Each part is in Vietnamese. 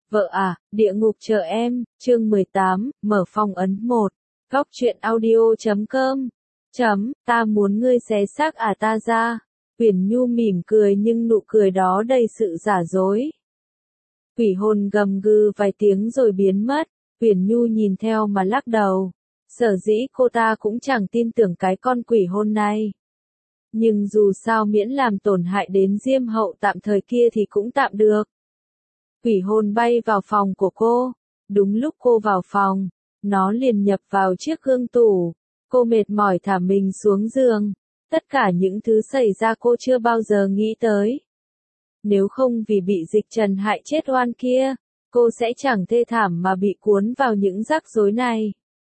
Vợ à, địa ngục chờ em, chương 18, mở phòng ấn 1. Góc truyện audio.com. Ta muốn ngươi xé xác à ta ra. Uyển Nhu mỉm cười nhưng nụ cười đó đầy sự giả dối. Quỷ hồn gầm gừ vài tiếng rồi biến mất. Uyển Nhu nhìn theo mà lắc đầu. Sở dĩ cô ta cũng chẳng tin tưởng cái con quỷ hồn này. Nhưng dù sao miễn làm tổn hại đến Diêm Hậu tạm thời kia thì cũng tạm được. Quỷ hồn bay vào phòng của cô. Đúng lúc cô vào phòng, nó liền nhập vào chiếc gương tủ. Cô mệt mỏi thả mình xuống giường. Tất cả những thứ xảy ra cô chưa bao giờ nghĩ tới. Nếu không vì bị Dịch Trần hại chết oan kia, cô sẽ chẳng thê thảm mà bị cuốn vào những rắc rối này.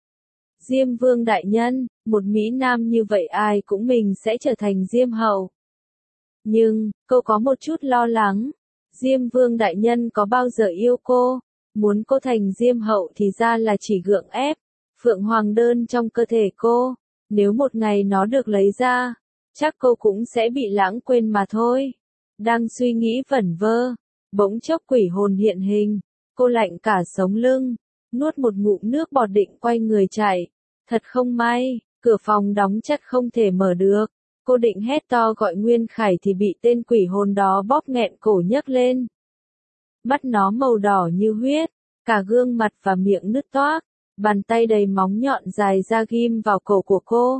Diêm Vương đại nhân, một Mỹ Nam như vậy ai cũng mình sẽ trở thành Diêm Hậu. Nhưng, cô có một chút lo lắng. Diêm Vương đại nhân có bao giờ yêu cô, muốn cô thành Diêm Hậu thì ra là chỉ gượng ép, Phượng Hoàng đơn trong cơ thể cô, nếu một ngày nó được lấy ra, chắc cô cũng sẽ bị lãng quên mà thôi. Đang suy nghĩ vẩn vơ, bỗng chốc quỷ hồn hiện hình, cô lạnh cả sống lưng, nuốt một ngụm nước bọt định quay người chạy. Thật không may, cửa phòng đóng chặt không thể mở được. Cô định hét to gọi Nguyên Khải thì bị tên quỷ hồn đó bóp nghẹn cổ nhấc lên. Mắt nó màu đỏ như huyết, cả gương mặt và miệng nứt toác, bàn tay đầy móng nhọn dài ra ghim vào cổ của cô.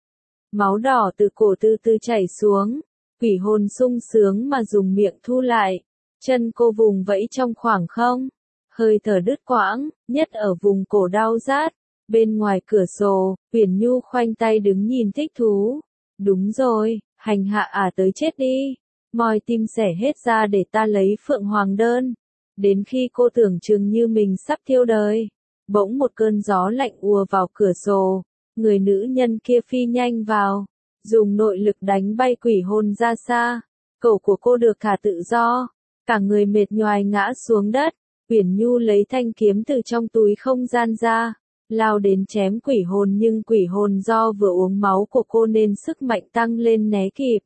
Máu đỏ từ cổ từ từ chảy xuống, quỷ hồn sung sướng mà dùng miệng thu lại. Chân cô vùng vẫy trong khoảng không, hơi thở đứt quãng, nhất ở vùng cổ đau rát. Bên ngoài cửa sổ, Uyển Nhu khoanh tay đứng nhìn thích thú. Đúng rồi, hành hạ à tới chết đi. Moi tim xẻ hết ra để ta lấy Phượng Hoàng đơn. Đến khi cô tưởng chừng như mình sắp thiêu đời, bỗng một cơn gió lạnh ùa vào cửa sổ. Người nữ nhân kia phi nhanh vào, dùng nội lực đánh bay quỷ hồn ra xa. Cổ của cô được thả tự do, cả người mệt nhoài ngã xuống đất. Uyển Nhu lấy thanh kiếm từ trong túi không gian ra, lao đến chém quỷ hồn nhưng quỷ hồn do vừa uống máu của cô nên sức mạnh tăng lên né kịp.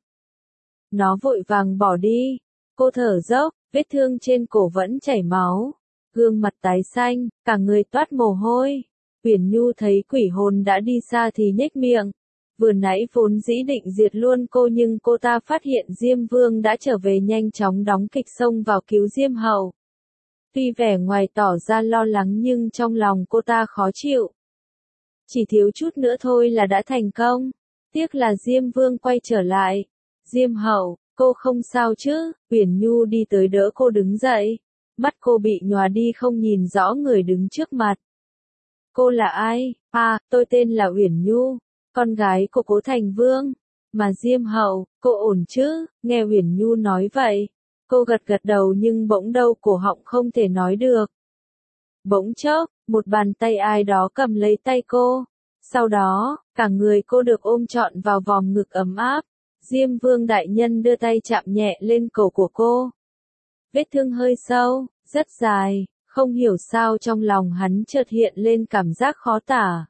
Nó vội vàng bỏ đi. Cô thở dốc, vết thương trên cổ vẫn chảy máu. Gương mặt tái xanh, cả người toát mồ hôi. Uyển Nhu thấy quỷ hồn đã đi xa thì nhếch miệng. Vừa nãy vốn dĩ định diệt luôn cô nhưng cô ta phát hiện Diêm Vương đã trở về nhanh chóng đóng kịch xông vào cứu Diêm Hậu. Tuy vẻ ngoài tỏ ra lo lắng nhưng trong lòng cô ta khó chịu. Chỉ thiếu chút nữa thôi là đã thành công. Tiếc là Diêm Vương quay trở lại. Diêm Hậu, cô không sao chứ? Uyển Nhu đi tới đỡ cô đứng dậy. Mắt cô bị nhòa đi không nhìn rõ người đứng trước mặt. Cô là ai? À, tôi tên là Uyển Nhu, con gái của Cố Thành Vương. Mà Diêm Hậu, cô ổn chứ? Nghe Uyển Nhu nói vậy. Cô gật gật đầu nhưng bỗng đâu cổ họng không thể nói được. Bỗng chốc, một bàn tay ai đó cầm lấy tay cô. Sau đó, cả người cô được ôm trọn vào vòng ngực ấm áp. Diêm Vương đại nhân đưa tay chạm nhẹ lên cổ của cô. Vết thương hơi sâu, rất dài, không hiểu sao trong lòng hắn chợt hiện lên cảm giác khó tả.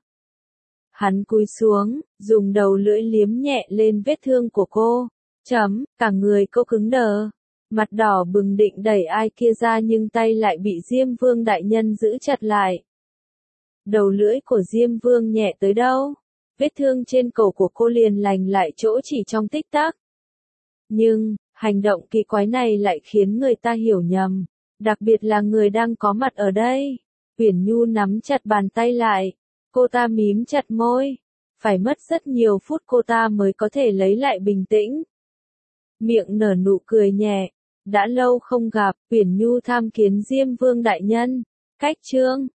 Hắn cúi xuống, dùng đầu lưỡi liếm nhẹ lên vết thương của cô. Cả người cô cứng đờ. Mặt đỏ bừng định đẩy ai kia ra nhưng tay lại bị Diêm Vương đại nhân giữ chặt lại. Đầu lưỡi của Diêm Vương nhẹ tới đâu, vết thương trên cổ của cô liền lành lại chỗ chỉ trong tích tắc. Nhưng, hành động kỳ quái này lại khiến người ta hiểu nhầm, đặc biệt là người đang có mặt ở đây. Uyển Nhu nắm chặt bàn tay lại, cô ta mím chặt môi, phải mất rất nhiều phút cô ta mới có thể lấy lại bình tĩnh. Miệng nở nụ cười nhẹ. Đã lâu không gặp, Uyển Nhu tham kiến Diêm Vương đại nhân. Cách chương